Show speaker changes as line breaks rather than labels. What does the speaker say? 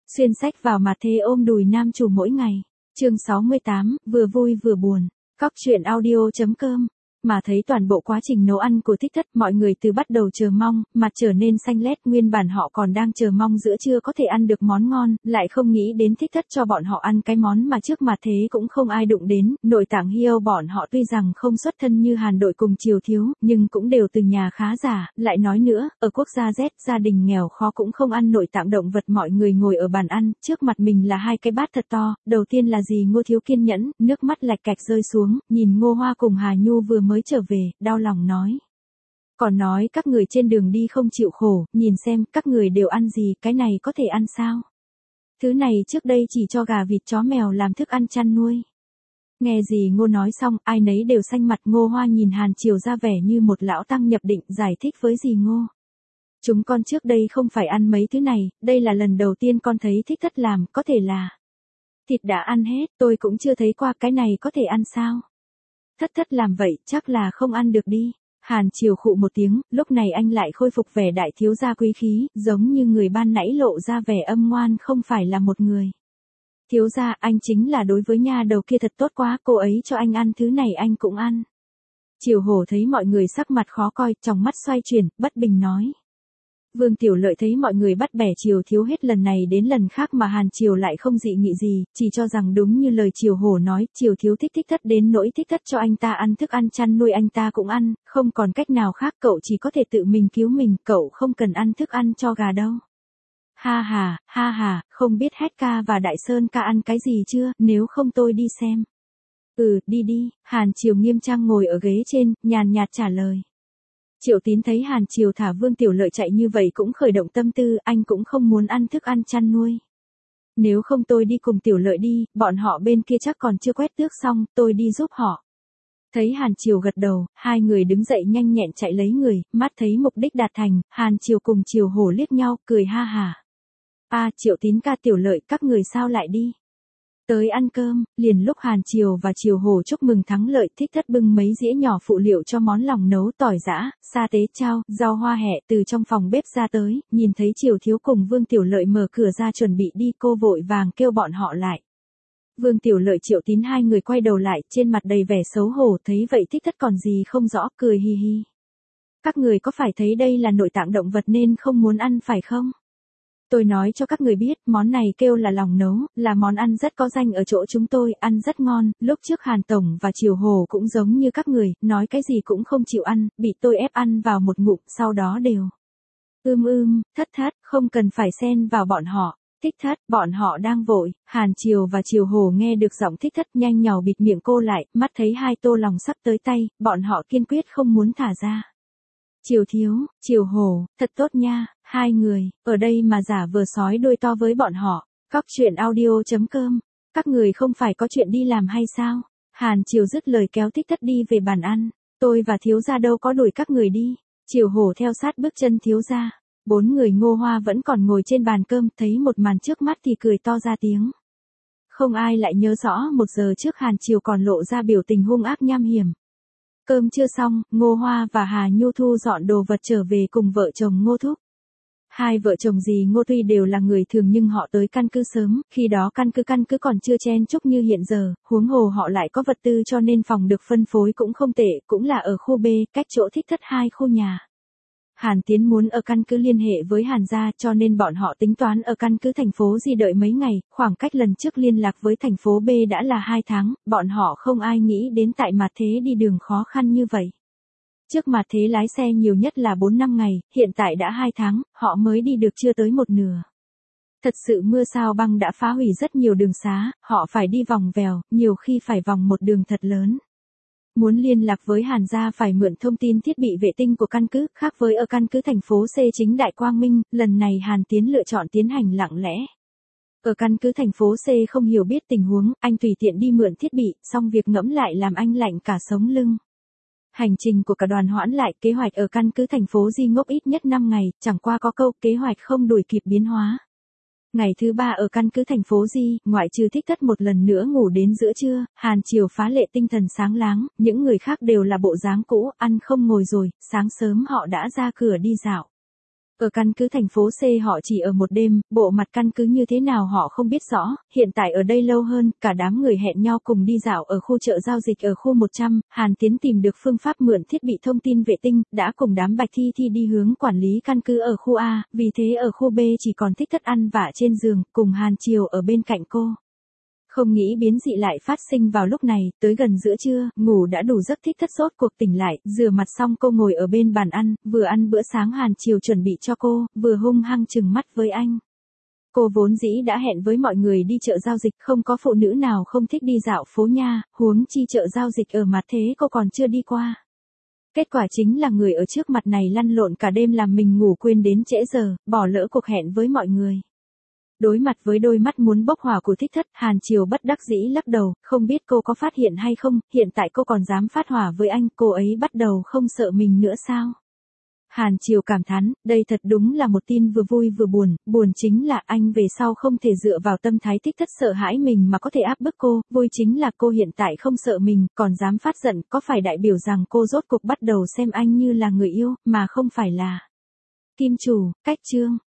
Xuyên sách vào mặt thế ôm đùi nam chủ mỗi ngày. Chương 68, vừa vui vừa buồn. Cóc truyện audio.com. Mà thấy toàn bộ quá trình nấu ăn của Thích Thất, mọi người từ bắt đầu chờ mong, mặt trở nên xanh lét, nguyên bản họ còn đang chờ mong giữa trưa có thể ăn được món ngon, lại không nghĩ đến Thích Thất cho bọn họ ăn cái món mà trước mặt thế cũng không ai đụng đến. Nội tạng heo bọn họ tuy rằng không xuất thân như Hàn Đội cùng Triều Thiếu, nhưng cũng đều từ nhà khá giả, lại nói nữa, ở quốc gia Z, gia đình nghèo khó cũng không ăn nội tạng động vật. Mọi người ngồi ở bàn ăn, trước mặt mình là hai cái bát thật to, đầu tiên là dì Ngô thiếu kiên nhẫn, nước mắt lạch cạch rơi xuống, nhìn Ngô Hoa cùng Hà Nhu vừa mới trở về, đau lòng nói. Còn nói các người trên đường đi không chịu khổ, nhìn xem, các người đều ăn gì, cái này có thể ăn sao? Thứ này trước đây chỉ cho gà vịt chó mèo làm thức ăn chăn nuôi. Nghe dì Ngô nói xong, ai nấy đều xanh mặt. Ngô Hoa nhìn Hàn Triều ra vẻ như một lão tăng nhập định, giải thích với dì Ngô. Chúng con trước đây không phải ăn mấy thứ này, đây là lần đầu tiên con thấy Thích Thất làm, có thể là thịt đã ăn hết, tôi cũng chưa thấy qua, cái này có thể ăn sao? Thất Thất làm vậy, chắc là không ăn được đi. Hàn Triều khụ một tiếng, lúc này anh lại khôi phục vẻ đại thiếu gia quý khí, giống như người ban nãy lộ ra vẻ âm ngoan, không phải là một người. Thiếu gia, anh chính là đối với nha đầu kia thật tốt quá, cô ấy cho anh ăn thứ này anh cũng ăn. Triều Hổ thấy mọi người sắc mặt khó coi, trong mắt xoay chuyển, bất bình nói. Vương Tiểu Lợi thấy mọi người bắt bẻ Triều Thiếu hết lần này đến lần khác mà Hàn Triều lại không dị nghị gì, chỉ cho rằng đúng như lời Triều Hổ nói, Triều Thiếu thích Thích Thất đến nỗi Thích Thất cho anh ta ăn thức ăn chăn nuôi anh ta cũng ăn, không còn cách nào khác, cậu chỉ có thể tự mình cứu mình, cậu không cần ăn thức ăn cho gà đâu. Ha ha, không biết Hét ca và Đại Sơn ca ăn cái gì chưa, nếu không tôi đi xem. Đi, Hàn Triều nghiêm trang ngồi ở ghế trên, nhàn nhạt trả lời. Triệu Tín thấy Hàn Triều thả Vương Tiểu Lợi chạy như vậy cũng khởi động tâm tư, anh cũng không muốn ăn thức ăn chăn nuôi. Nếu không tôi đi cùng Tiểu Lợi đi, bọn họ bên kia chắc còn chưa quét tước xong, tôi đi giúp họ. Thấy Hàn Triều gật đầu, hai người đứng dậy nhanh nhẹn chạy lấy người, mắt thấy mục đích đạt thành, Hàn Triều cùng Triều Hổ liếc nhau, cười ha hả. Triệu Tín ca Tiểu Lợi, các người sao lại đi? Tới ăn cơm, liền lúc Hàn Triều và Triều Hổ chúc mừng thắng lợi, Thích Thất bưng mấy dĩa nhỏ phụ liệu cho món lòng nấu tỏi giã, sa tế chao, rau hoa hẹ từ trong phòng bếp ra tới, nhìn thấy Triều Thiếu cùng Vương Tiểu Lợi mở cửa ra chuẩn bị đi, cô vội vàng kêu bọn họ lại. Vương Tiểu Lợi Triệu Tín hai người quay đầu lại, trên mặt đầy vẻ xấu hổ, thấy vậy Thích Thất còn gì không rõ, cười hi hi. Các người có phải thấy đây là nội tạng động vật nên không muốn ăn phải không? Tôi nói cho các người biết, món này kêu là lòng nấu, là món ăn rất có danh ở chỗ chúng tôi, ăn rất ngon, lúc trước Hàn Tổng và Triều Hồ cũng giống như các người, nói cái gì cũng không chịu ăn, bị tôi ép ăn vào một ngụm, sau đó đều. Thất, không cần phải xen vào bọn họ. Thích Thất, bọn họ đang vội. Hàn Triều và Triều Hồ nghe được giọng Thích Thất nhanh nhào bịt miệng cô lại, mắt thấy hai tô lòng sắp tới tay, bọn họ kiên quyết không muốn thả ra. Triều Thiếu, Triều Hổ, thật tốt nha, hai người, ở đây mà giả vờ sói đuôi to với bọn họ. Cóc truyện audio.com. Các người không phải có chuyện đi làm hay sao? Hàn Triều dứt lời kéo Thích Thất đi về bàn ăn. Tôi và thiếu gia đâu có đuổi các người đi. Triều Hổ theo sát bước chân thiếu gia. Bốn người Ngô Hoa vẫn còn ngồi trên bàn cơm, thấy một màn trước mắt thì cười to ra tiếng. Không ai lại nhớ rõ một giờ trước Hàn Triều còn lộ ra biểu tình hung ác nham hiểm. Cơm chưa xong, Ngô Hoa và Hà Nhu thu dọn đồ vật trở về cùng vợ chồng Ngô Thúc. Hai vợ chồng dì Ngô tuy đều là người thường nhưng họ tới căn cứ sớm, khi đó căn cứ còn chưa chen chúc như hiện giờ, huống hồ họ lại có vật tư cho nên phòng được phân phối cũng không tệ, cũng là ở khu B, cách chỗ Thích Thất 2 khu nhà. Hàn Tiến muốn ở căn cứ liên hệ với Hàn gia cho nên bọn họ tính toán ở căn cứ thành phố Di đợi mấy ngày, khoảng cách lần trước liên lạc với thành phố B đã là 2 tháng, bọn họ không ai nghĩ đến tại mặt thế đi đường khó khăn như vậy. Trước mặt thế lái xe nhiều nhất là 4-5 ngày, hiện tại đã 2 tháng, họ mới đi được chưa tới một nửa. Thật sự mưa sao băng đã phá hủy rất nhiều đường xá, họ phải đi vòng vèo, nhiều khi phải vòng một đường thật lớn. Muốn liên lạc với Hàn gia phải mượn thông tin thiết bị vệ tinh của căn cứ, khác với ở căn cứ thành phố C chính Đại Quang Minh, lần này Hàn Tiến lựa chọn tiến hành lặng lẽ. Ở căn cứ thành phố C không hiểu biết tình huống, anh tùy tiện đi mượn thiết bị, xong việc ngẫm lại làm anh lạnh cả sống lưng. Hành trình của cả đoàn hoãn lại, kế hoạch ở căn cứ thành phố Di ngốc ít nhất 5 ngày, chẳng qua có câu kế hoạch không đuổi kịp biến hóa. Ngày thứ 3 ở căn cứ thành phố Di, ngoại trừ Thích Thất một lần nữa ngủ đến giữa trưa, Hàn Triều phá lệ tinh thần sáng láng, những người khác đều là bộ dáng cũ, ăn không ngồi rồi, sáng sớm họ đã ra cửa đi dạo. Ở căn cứ thành phố C họ chỉ ở một đêm, bộ mặt căn cứ như thế nào họ không biết rõ, hiện tại ở đây lâu hơn, cả đám người hẹn nhau cùng đi dạo ở khu chợ giao dịch ở khu 100, Hàn Tiến tìm được phương pháp mượn thiết bị thông tin vệ tinh, đã cùng đám Bạch Thi Thi đi hướng quản lý căn cứ ở khu A, vì thế ở khu B chỉ còn Thích Thất ăn vạ trên giường, cùng Hàn Triều ở bên cạnh cô. Không nghĩ biến dị lại phát sinh vào lúc này, tới gần giữa trưa, ngủ đã đủ giấc Thích Thất sốt cuộc tỉnh lại, rửa mặt xong cô ngồi ở bên bàn ăn, vừa ăn bữa sáng Hàn Triều chuẩn bị cho cô, vừa hung hăng trừng mắt với anh. Cô vốn dĩ đã hẹn với mọi người đi chợ giao dịch, không có phụ nữ nào không thích đi dạo phố nha, huống chi chợ giao dịch ở mặt thế cô còn chưa đi qua. Kết quả chính là người ở trước mặt này lăn lộn cả đêm làm mình ngủ quên đến trễ giờ, bỏ lỡ cuộc hẹn với mọi người. Đối mặt với đôi mắt muốn bốc hỏa của Thích Thất, Hàn Triều bất đắc dĩ lắc đầu, không biết cô có phát hiện hay không, hiện tại cô còn dám phát hỏa với anh, cô ấy bắt đầu không sợ mình nữa sao? Hàn Triều cảm thán, đây thật đúng là một tin vừa vui vừa buồn, buồn chính là anh về sau không thể dựa vào tâm thái Thích Thất sợ hãi mình mà có thể áp bức cô, vui chính là cô hiện tại không sợ mình, còn dám phát giận, có phải đại biểu rằng cô rốt cuộc bắt đầu xem anh như là người yêu, mà không phải là kim chủ, cách chương.